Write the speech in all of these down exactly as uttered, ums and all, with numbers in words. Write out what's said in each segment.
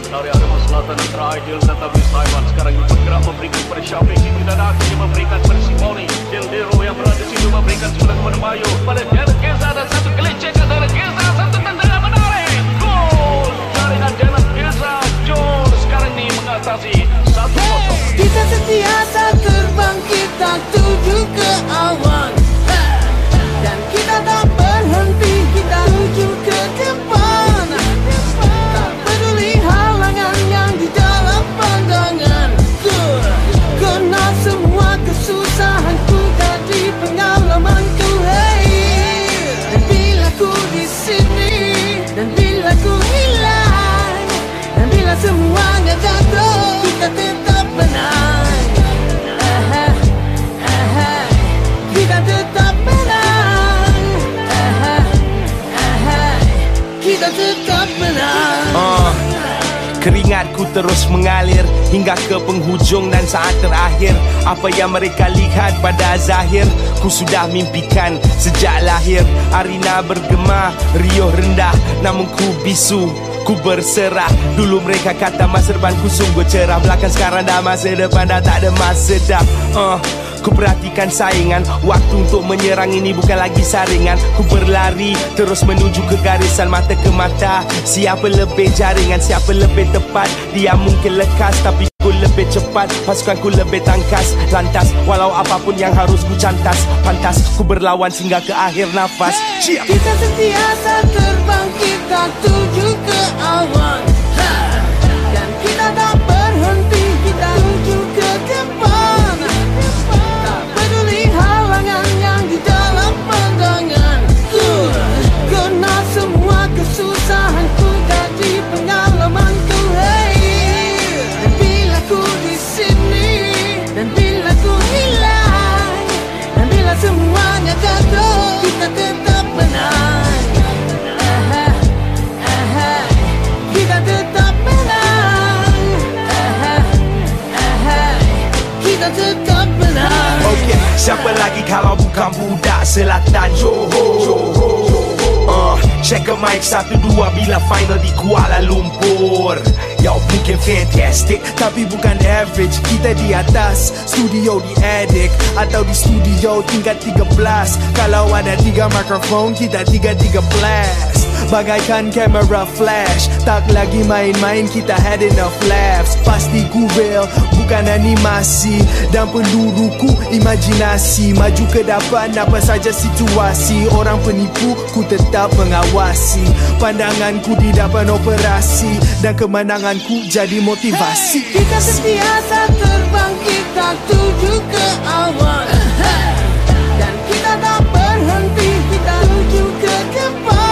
Dari Arema Selatan antara Aidil dan Tablis Taiwan sekarang ini bergerak memberikan pada Syafiq Siti dan akhirnya memberikan pada Simoni. Deldero yang berada di situ memberikan sebelah kepada Bayu. Pada Derek Geza dan satu kelicek antara Geza, satu tendangan menarik. Gol dari Derek Geza. John sekarang ini mengatasi satu kosong. Kita sentiasa terbang, kita tuju ke awan, dan kita tak berhenti, kita tuju ke depan. Tak peduli halangan yang di dalam pandanganku, kena semua kesusahanku jadi pengalamanku. Hey, dan bila ku di sini, dan bila ku hilang, dan bila semuanya jatuh, kita tetap menang. Aha, aha, kita tetap menang. Aha, aha, kita tetap menang. uh, Keringatku terus mengalir hingga ke penghujung dan saat terakhir. Apa yang mereka lihat pada zahir, ku sudah mimpikan sejak lahir. Arina bergema, riuh rendah, namun ku bisu, ku berserah. Dulu mereka kata masa depanku sungguh cerah, belakang sekarang dah masa depan dah tak ada masa dah. uh, Ku perhatikan saingan, waktu untuk menyerang ini bukan lagi saringan. Ku berlari terus menuju ke garisan, mata ke mata. Siapa lebih jaringan, siapa lebih tepat? Dia mungkin lekas tapi ku lebih cepat, pasukanku lebih tangkas. Lantas walau apapun yang harus ku cantas, pantas ku berlawan hingga ke akhir nafas. Hey, kita sentiasa terbang, kita tuju ke awan, dan kita tak berhenti, kita tuju ke depan. Tak peduli halangan yang di dalam pandanganku, kena semua kesusahanku jadi pengalamanku. Hey, dan bila ku di sini, dan bila ku hilang, dan bila semuanya jatuh, kita tetap menang. Aha, aha, kita tetap menang. Aha, aha, kita tetap menang. Okay, siapa lagi kalau bukan budak selatan Johor? Uh, check a mic satu dua bila final di Kuala Lumpur. Yo, mungkin fantastic tapi bukan average. Kita di atas, studio di attic, atau di studio tingkat tiga belas. Kalau ada tiga mikrofon, kita tiga tiga blast. Bagaikan kamera flash, tak lagi main-main, kita had enough laughs. Pasti ku real, bukan animasi, dan peluruku imajinasi. Maju ke depan apa saja situasi, orang penipu ku tetap mengawasi. Pandanganku di depan operasi, dan kemenanganku jadi motivasi. Kita sentiasa terbang, kita tuju ke awan, dan kita tak berhenti, kita tuju ke depan.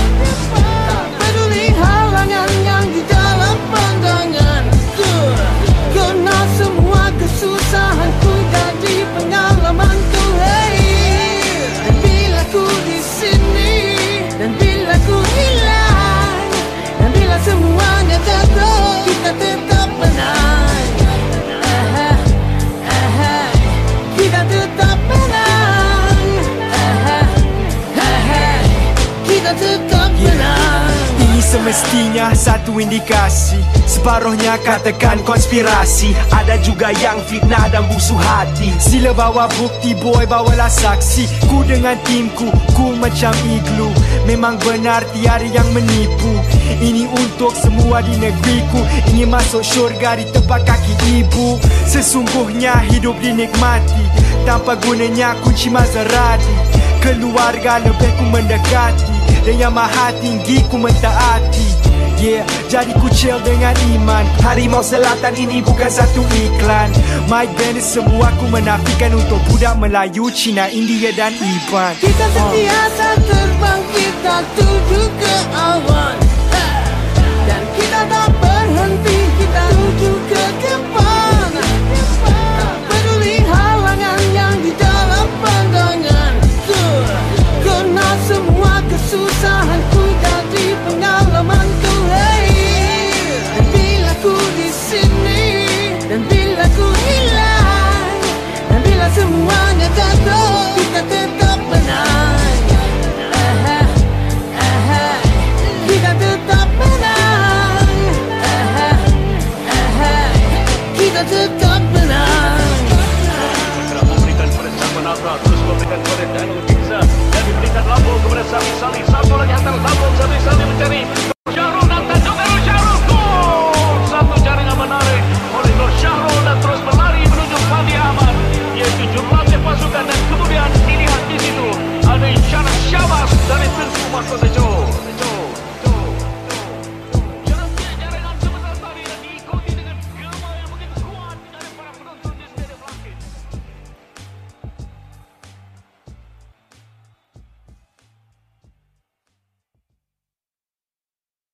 Tak peduli halangan yang di dalam pandanganku, kena semua kesusahanku jadi pengalamanku. Hey, dan bila ku di sini, dan bila ku hilang, dan bila semuanya jatuh, kita tetap menang. Aha, aha, kita tetap menang. Aha, aha, kita tetap menang. Ini semestinya satu indikasi, separuhnya katakan konspirasi. Ada juga yang fitnah dan busuk hati. Sila bawa bukti boy, bawalah saksi. Ku dengan timku, ku macam iglu. Memang benar tiada yang menipu. Ini untuk semua di negeriku, ingin masuk syurga di tempat kaki ibu. Sesungguhnya hidup dinikmati tanpa gunanya kunci Maserati. Keluarga lebih ku mendekati, dan yang maha tinggi ku mentaati. Yeah, jadi ku chill dengan iman. Harimau Selatan ini bukan satu iklan. Mike Bennett semua ku menafikan untuk budak Melayu, Cina, India dan Iban. Kita sentiasa terbang,